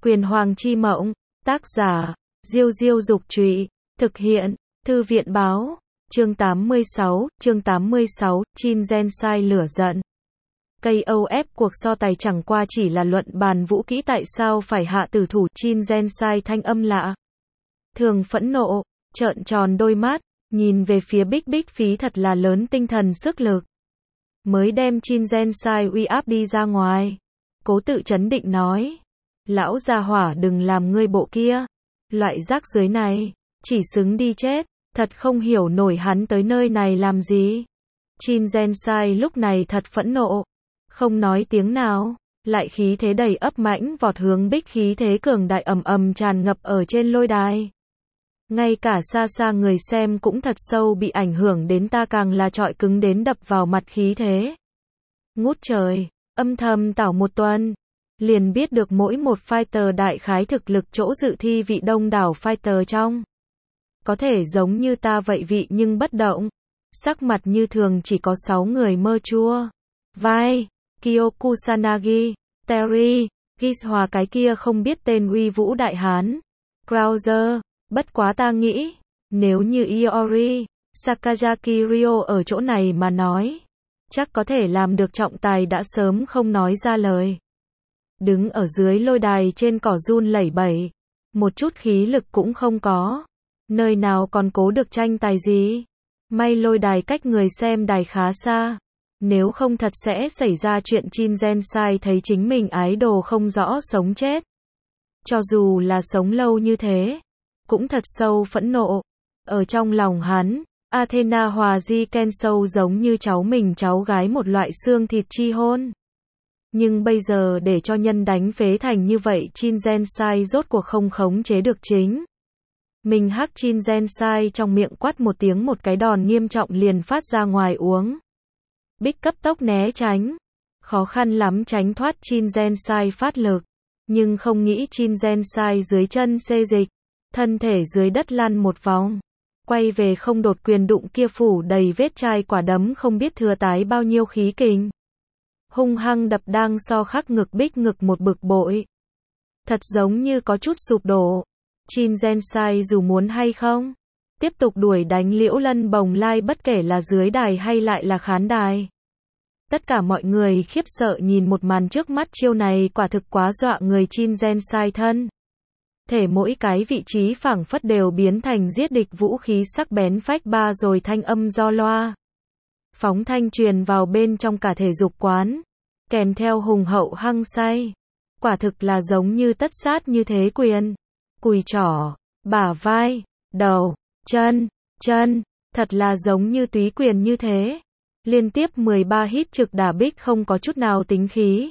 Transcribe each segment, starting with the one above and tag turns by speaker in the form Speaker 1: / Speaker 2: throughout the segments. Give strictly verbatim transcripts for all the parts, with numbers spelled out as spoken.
Speaker 1: Quyền Hoàng Chi Mộng, tác giả, Diêu Diêu Dục Trụy, thực hiện, Thư viện Báo, chương tám mươi sáu, chương tám mươi sáu, Chin Gensai lửa giận. ca o ép cuộc so tài chẳng qua chỉ là luận bàn vũ kỹ tại sao phải hạ tử thủ. Chin Gensai thanh âm lạ. Thường phẫn nộ, trợn tròn đôi mắt, nhìn về phía Big Big phí thật là lớn tinh thần sức lực. Mới đem Chin Gensai uy áp đi ra ngoài. Cố tự trấn định nói. Lão già hỏa đừng làm ngươi bộ kia. Loại rác dưới này, chỉ xứng đi chết. Thật không hiểu nổi hắn tới nơi này làm gì. Chin Gensai lúc này thật phẫn nộ. Không nói tiếng nào, lại khí thế đầy ấp mãnh vọt hướng Big khí thế cường đại ầm ầm tràn ngập ở trên lôi đài. Ngay cả xa xa người xem cũng thật sâu bị ảnh hưởng đến, ta càng là trọi cứng đến đập vào mặt khí thế. Ngút trời, âm thầm tảo một tuần, liền biết được mỗi một fighter đại khái thực lực chỗ dự thi vị đông đảo fighter trong. Có thể giống như ta vậy vị nhưng bất động. Sắc mặt như thường chỉ có sáu người mơ chua. Vai, Kyokusanagi, Terry, Giz hòa cái kia không biết tên uy vũ đại hán. Krauser, bất quá ta nghĩ, nếu như Iori, Sakazaki Ryo ở chỗ này mà nói, chắc có thể làm được trọng tài đã sớm không nói ra lời. Đứng ở dưới lôi đài trên cỏ run lẩy bẩy, một chút khí lực cũng không có. Nơi nào còn cố được tranh tài gì? May lôi đài cách người xem đài khá xa. Nếu không thật sẽ xảy ra chuyện Chin Gensai thấy chính mình ái đồ không rõ sống chết. Cho dù là sống lâu như thế, cũng thật sâu phẫn nộ. Ở trong lòng hắn, Athena hòa Ji Kensou giống như cháu mình cháu gái một loại xương thịt chi hôn. Nhưng bây giờ để cho nhân đánh phế thành như vậy, Chin Gensai rốt cuộc không khống chế được chính. Mình hắc Chin Gensai trong miệng quát một tiếng, một cái đòn nghiêm trọng liền phát ra ngoài uống. Big cấp tốc né tránh. Khó khăn lắm tránh thoát Chin Gensai phát lực. Nhưng không nghĩ Chin Gensai dưới chân xê dịch. Thân thể dưới đất lăn một vòng. Quay về không đột quyền đụng kia phủ đầy vết chai quả đấm không biết thừa tái bao nhiêu khí kình. Hung hăng đập đang so khắc ngực Big ngực một bực bội. Thật giống như có chút sụp đổ. Chin Gensai dù muốn hay không, tiếp tục đuổi đánh Liễu Lân Bồng Lai bất kể là dưới đài hay lại là khán đài. Tất cả mọi người khiếp sợ nhìn một màn trước mắt, chiêu này quả thực quá dọa người. Chin Gensai thân thể mỗi cái vị trí phảng phất đều biến thành giết địch vũ khí sắc bén phách ba, rồi thanh âm do loa phóng thanh truyền vào bên trong cả thể dục quán, kèm theo hùng hậu hăng say. Quả thực là giống như tất sát như thế quyền. Cùi trỏ, bả vai, đầu, chân, chân, thật là giống như túy quyền như thế. Liên tiếp mười ba hit trực đả Big không có chút nào tính khí.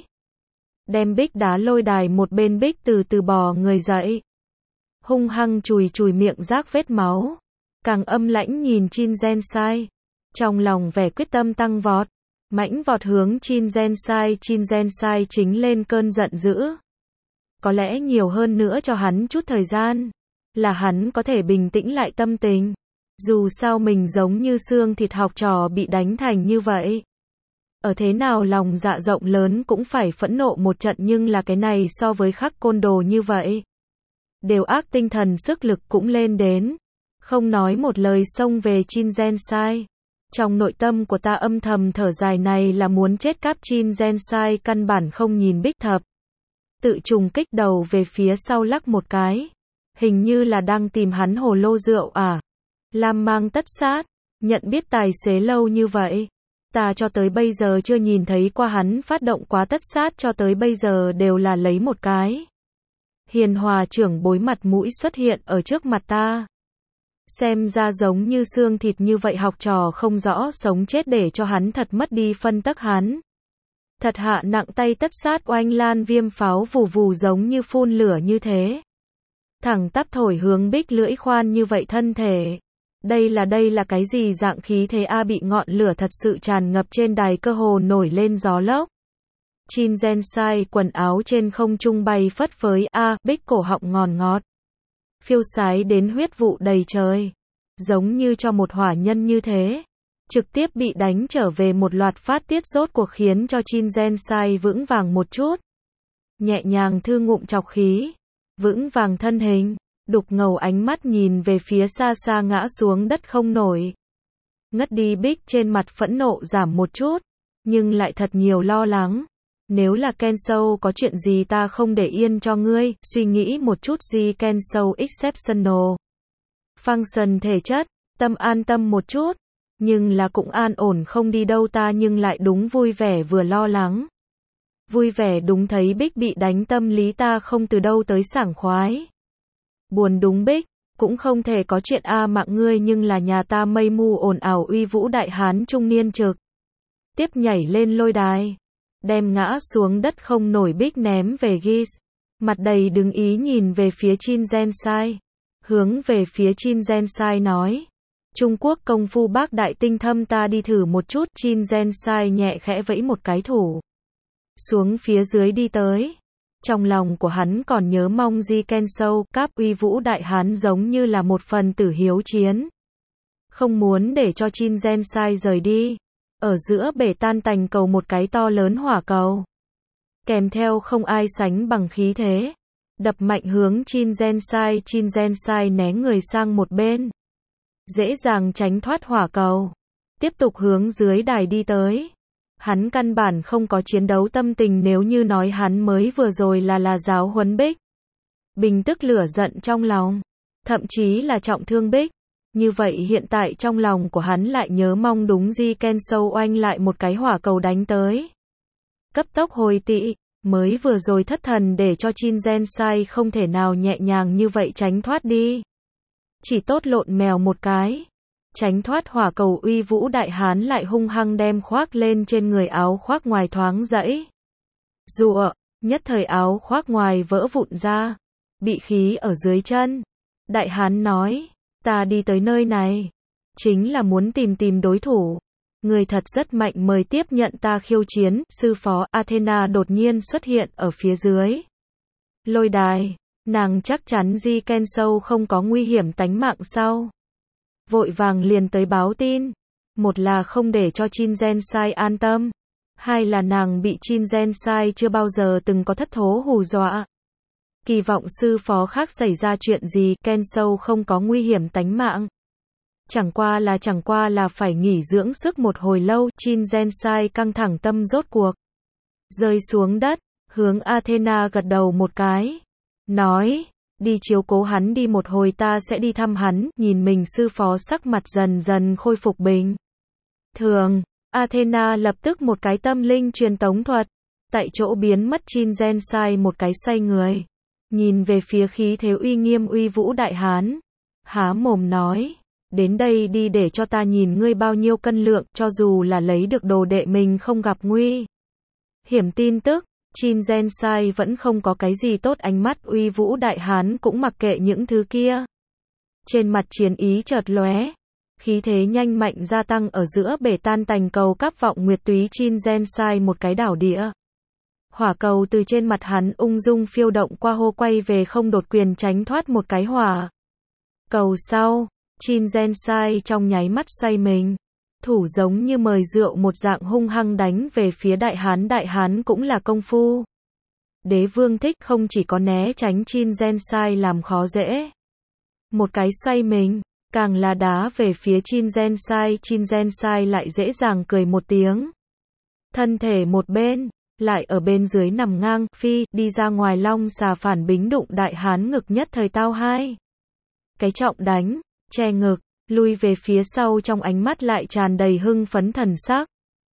Speaker 1: Đem Big đá lôi đài một bên, Big từ từ bò người dậy. Hung hăng chùi chùi miệng rác vết máu. Càng âm lãnh nhìn Chin Gensai. Trong lòng vẻ quyết tâm tăng vọt. Mãnh vọt hướng Chin Gensai. Chin Gensai chính lên cơn giận dữ. Có lẽ nhiều hơn nữa cho hắn chút thời gian, là hắn có thể bình tĩnh lại tâm tình. Dù sao mình giống như xương thịt học trò bị đánh thành như vậy. Ở thế nào lòng dạ rộng lớn cũng phải phẫn nộ một trận, nhưng là cái này so với khắc côn đồ như vậy. Đều ác tinh thần sức lực cũng lên đến. Không nói một lời xông về Chin Gensai. Trong nội tâm của ta âm thầm thở dài, này là muốn chết cáp. Chin Gensai căn bản không nhìn Big thập. Tự trùng kích đầu về phía sau lắc một cái. Hình như là đang tìm hắn hồ lô rượu à. Lam mang tất sát. Nhận biết tài xế lâu như vậy. Ta cho tới bây giờ chưa nhìn thấy qua hắn phát động quá tất sát, cho tới bây giờ đều là lấy một cái. Hiền hòa trưởng bối mặt mũi xuất hiện ở trước mặt ta. Xem ra giống như xương thịt như vậy học trò không rõ sống chết, để cho hắn thật mất đi phân tắc hắn. Thật hạ nặng tay tất sát oanh lan viêm pháo vù vù giống như phun lửa như thế. Thẳng tắp thổi hướng Big lưỡi khoan như vậy thân thể. Đây là đây là cái gì dạng khí thế a? Bị ngọn lửa thật sự tràn ngập trên đài, cơ hồ nổi lên gió lốc. Chin Gensai quần áo trên không trung bay phất phới a, Big cổ họng ngòn ngọt. Phiêu sái đến huyết vụ đầy trời. Giống như cho một hỏa nhân như thế. Trực tiếp bị đánh trở về một loạt phát tiết, rốt cuộc khiến cho Chin Gensai vững vàng một chút. Nhẹ nhàng thư ngụm trọc khí. vững vàng thân hình, đục ngầu ánh mắt nhìn về phía xa xa ngã xuống đất không nổi. Ngất đi Bích trên mặt phẫn nộ giảm một chút, nhưng lại thật nhiều lo lắng. Nếu là Kensou có chuyện gì ta không để yên cho ngươi, suy nghĩ một chút gì Kensou exceptional function thể chất, tâm an tâm một chút, nhưng là cũng an ổn không đi đâu ta nhưng lại đúng vui vẻ vừa lo lắng. Vui vẻ đúng thấy Bích bị đánh tâm lý ta không từ đâu tới sảng khoái. Buồn đúng Bích, cũng không thể có chuyện a mạng ngươi nhưng là nhà ta mây mù ồn ào uy vũ đại hán trung niên trực. Tiếp nhảy lên lôi đài, đem ngã xuống đất không nổi Bích ném về Gis. Mặt đầy đứng ý nhìn về phía Chin Gensai. Hướng về phía Chin Gensai nói. Trung Quốc công phu bác đại tinh thâm ta đi thử một chút. Chin Gensai nhẹ khẽ vẫy một cái thủ. Xuống phía dưới đi tới. Trong lòng của hắn còn nhớ mong Ji Kensou, cáp uy vũ đại hán giống như là một phần tử hiếu chiến. Không muốn để cho Chin Gensai rời đi. Ở giữa bể tan tành cầu một cái to lớn hỏa cầu. Kèm theo không ai sánh bằng khí thế. Đập mạnh hướng Chin Gensai, Chin Gensai né người sang một bên. Dễ dàng tránh thoát hỏa cầu. Tiếp tục hướng dưới đài đi tới. Hắn căn bản không có chiến đấu tâm tình nếu như nói hắn mới vừa rồi là là giáo huấn Bích. Bình tức lửa giận trong lòng. Thậm chí là trọng thương Bích. Như vậy hiện tại trong lòng của hắn lại nhớ mong đúng Ji Kensou oanh lại một cái hỏa cầu đánh tới. Cấp tốc hồi tị, mới vừa rồi thất thần để cho Chin Gensai không thể nào nhẹ nhàng như vậy tránh thoát đi. Chỉ tốt lộn mèo một cái. Tránh thoát hỏa cầu uy vũ đại hán lại hung hăng đem khoác lên trên người áo khoác ngoài thoáng dãy. Rụa, nhất thời áo khoác ngoài vỡ vụn ra. Bị khí ở dưới chân. Đại hán nói. Ta đi tới nơi này, chính là muốn tìm tìm đối thủ. Người thật rất mạnh mời tiếp nhận ta khiêu chiến. Sư phó Athena đột nhiên xuất hiện ở phía dưới. Lôi đài, nàng chắc chắn Ji Kensou không có nguy hiểm tánh mạng sau. Vội vàng liền tới báo tin. Một là không để cho Chin Gensai an tâm. Hai là nàng bị Chin Gensai chưa bao giờ từng có thất thố hù dọa. Kỳ vọng sư phó khác xảy ra chuyện gì, Kensou không có nguy hiểm tánh mạng. Chẳng qua là chẳng qua là phải nghỉ dưỡng sức một hồi lâu, Chin Gensai căng thẳng tâm rốt cuộc. Rơi xuống đất, hướng Athena gật đầu một cái. Nói, đi chiếu cố hắn đi một hồi ta sẽ đi thăm hắn, nhìn mình sư phó sắc mặt dần dần khôi phục bình. Thường, Athena lập tức một cái tâm linh truyền tống thuật. Tại chỗ biến mất Chin Gensai một cái xoay người. Nhìn về phía khí thế uy nghiêm uy vũ đại hán. Há mồm nói. Đến đây đi để cho ta nhìn ngươi bao nhiêu cân lượng, cho dù là lấy được đồ đệ mình không gặp nguy hiểm tin tức. Chin Gensai vẫn không có cái gì tốt ánh mắt uy vũ đại hán cũng mặc kệ những thứ kia. Trên mặt chiến ý chợt lóe. Khí thế nhanh mạnh gia tăng ở giữa bể tan tành cầu cáp vọng nguyệt túy Chin Gensai một cái đảo địa. Hỏa cầu từ trên mặt hắn ung dung phiêu động qua hô quay về không đột quyền tránh thoát một cái hỏa cầu sau. Chin Gensai trong nháy mắt xoay mình. Thủ giống như mời rượu một dạng hung hăng đánh về phía đại hán. Đại hán cũng là công phu. Đế vương thích không chỉ có né tránh Chin Gensai làm khó dễ. Một cái xoay mình, càng là đá về phía Chin Gensai. Chin Gensai lại dễ dàng cười một tiếng. Thân thể một bên. Lại ở bên dưới nằm ngang, phi, đi ra ngoài long xà phản bính đụng đại hán ngực nhất thời tao hai. Cái trọng đánh, che ngực, lui về phía sau trong ánh mắt lại tràn đầy hưng phấn thần sắc.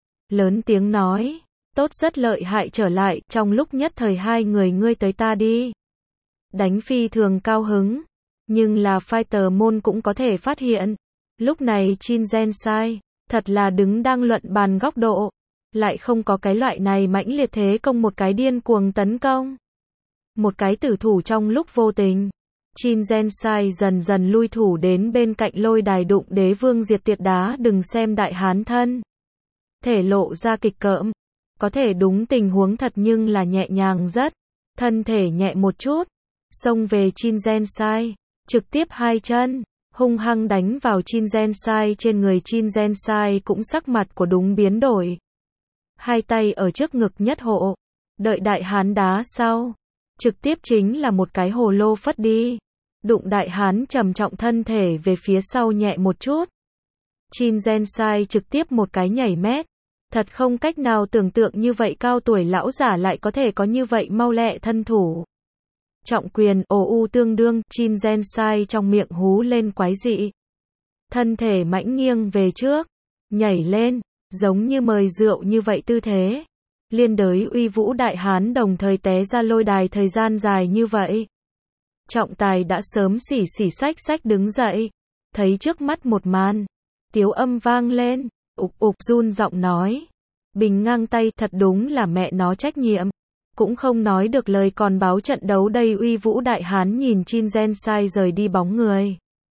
Speaker 1: Lớn tiếng nói, tốt rất lợi hại trở lại, trong lúc nhất thời hai người ngươi tới ta đi. Đánh phi thường cao hứng, nhưng là fighter môn cũng có thể phát hiện. Lúc này Chin Gensai, thật là đứng đang luận bàn góc độ. Lại không có cái loại này mãnh liệt thế công một cái điên cuồng tấn công. Một cái tử thủ trong lúc vô tình. Chin Gensai dần dần lui thủ đến bên cạnh lôi đài đụng đế vương diệt tiệt đá đừng xem đại hán thân. Thể lộ ra kịch cỡm. Có thể đúng tình huống thật nhưng là nhẹ nhàng rất. Thân thể nhẹ một chút. Xông về Chin Gensai. Trực tiếp hai chân. Hung hăng đánh vào Chin Gensai trên người Chin Gensai cũng sắc mặt của đúng biến đổi. Hai tay ở trước ngực nhất hộ. Đợi đại hán đá sau. trực tiếp chính là một cái hồ lô phất đi. Đụng đại hán trầm trọng thân thể về phía sau nhẹ một chút. Chin Gensai trực tiếp một cái nhảy mét. Thật không cách nào tưởng tượng như vậy cao tuổi lão giả lại có thể có như vậy mau lẹ thân thủ. Trọng quyền, ồ u tương đương, Chin Gensai trong miệng hú lên quái dị. Thân thể mãnh nghiêng về trước, nhảy lên, giống như mời rượu như vậy tư thế. Liên đới uy vũ đại hán đồng thời té ra lôi đài thời gian dài như vậy. Trọng tài đã sớm xỉ xỉ xách xách đứng dậy. Thấy trước mắt một màn. Tiếu âm vang lên. Ục ục run giọng nói. Bình ngang tay thật đúng là mẹ nó trách nhiệm. Cũng không nói được lời còn báo trận đấu đây uy vũ đại hán nhìn Chin Gensai rời đi bóng người.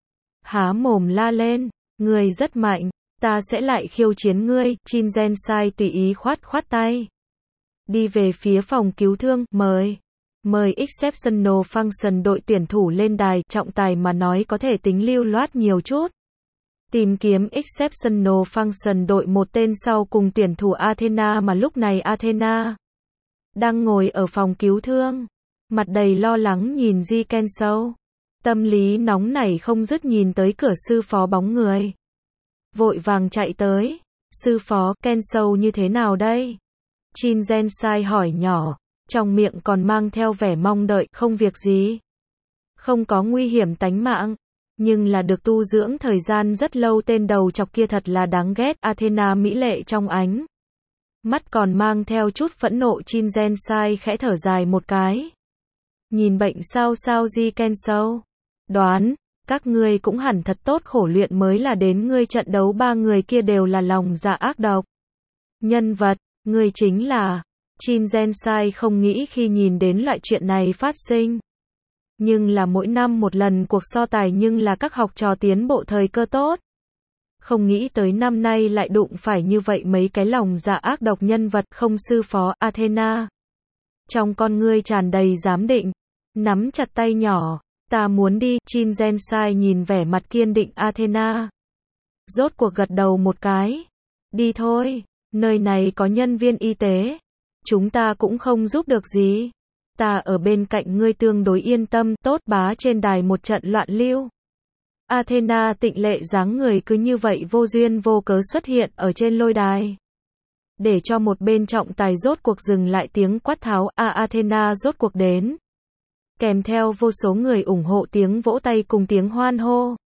Speaker 1: Há mồm la lên. Người rất mạnh. Ta sẽ lại khiêu chiến ngươi. Chin Gensai tùy ý khoát khoát tay. Đi về phía phòng cứu thương. Mời. Mời Exceptional Function đội tuyển thủ lên đài. Trọng tài mà nói có thể tính lưu loát nhiều chút. Tìm kiếm Exceptional Function đội một tên sau cùng tuyển thủ Athena mà lúc này Athena đang ngồi ở phòng cứu thương. Mặt đầy lo lắng nhìn Ji Kensou. Tâm lý nóng nảy không dứt nhìn tới cửa sư phó bóng người. Vội vàng chạy tới. Sư phó, Kensou như thế nào đây? Chin Gensai hỏi nhỏ. Trong miệng còn mang theo vẻ mong đợi, không việc gì. Không có nguy hiểm tánh mạng. Nhưng là được tu dưỡng thời gian rất lâu tên đầu chọc kia thật là đáng ghét. Athena mỹ lệ trong ánh. Mắt còn mang theo chút phẫn nộ. Chin Gensai khẽ thở dài một cái. Nhìn bệnh sao sao Ji Kensou. Đoán, các ngươi cũng hẳn thật tốt khổ luyện mới là đến ngươi trận đấu ba người kia đều là lòng dạ ác độc. Nhân vật, ngươi chính là... Chin Gensai không nghĩ khi nhìn đến loại chuyện này phát sinh. Nhưng là mỗi năm một lần cuộc so tài nhưng là các học trò tiến bộ thời cơ tốt. Không nghĩ tới năm nay lại đụng phải như vậy mấy cái lòng dạ ác độc nhân vật không sư phó Athena. Trong con ngươi tràn đầy giám định. Nắm chặt tay nhỏ. Ta muốn đi. Chin Gensai nhìn vẻ mặt kiên định Athena. Rốt cuộc gật đầu một cái. Đi thôi. Nơi này có nhân viên y tế. Chúng ta cũng không giúp được gì. Ta ở bên cạnh ngươi tương đối yên tâm. Tốt bá trên đài một trận loạn lưu. Athena tịnh lệ dáng người cứ như vậy vô duyên vô cớ xuất hiện ở trên lôi đài. Để cho một bên trọng tài rốt cuộc dừng lại tiếng quát tháo. A Athena rốt cuộc đến. Kèm theo vô số người ủng hộ tiếng vỗ tay cùng tiếng hoan hô.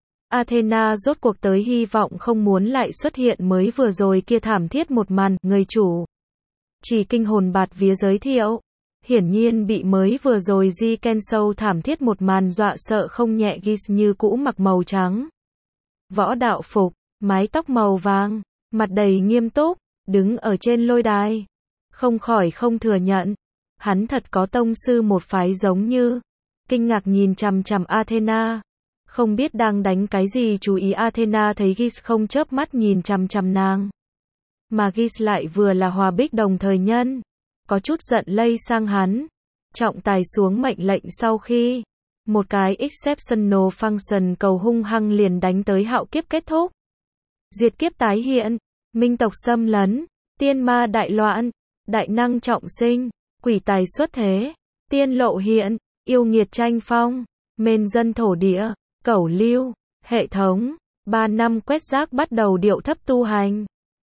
Speaker 1: Athena rốt cuộc tới hy vọng không muốn lại xuất hiện mới vừa rồi kia thảm thiết một màn. Người chủ chỉ kinh hồn bạt vía giới thiệu. Hiển nhiên bị mới vừa rồi Ji Kensou thảm thiết một màn dọa sợ không nhẹ. Gis như cũ mặc màu trắng. Võ đạo phục, mái tóc màu vàng, mặt đầy nghiêm túc, đứng ở trên lôi đài. Không khỏi không thừa nhận. Hắn thật có tông sư một phái giống như. Kinh ngạc nhìn chằm chằm Athena. Không biết đang đánh cái gì chú ý Athena thấy Gis không chớp mắt nhìn chằm chằm nàng. Mà Gis lại vừa là hòa bích đồng thời nhân. Có chút giận lây sang hắn. Trọng tài xuống mệnh lệnh sau khi. Một cái Exceptional Function cầu hung hăng liền đánh tới hạo kiếp kết thúc. Diệt kiếp tái hiện. Minh tộc xâm lấn. Tiên ma đại loạn. Đại năng trọng sinh. Quỷ tài xuất thế. Tiên lộ hiện. Yêu nghiệt tranh phong. Mên dân thổ địa. Cẩu lưu. Hệ thống. Ba năm quét rác bắt đầu điệu thấp tu hành.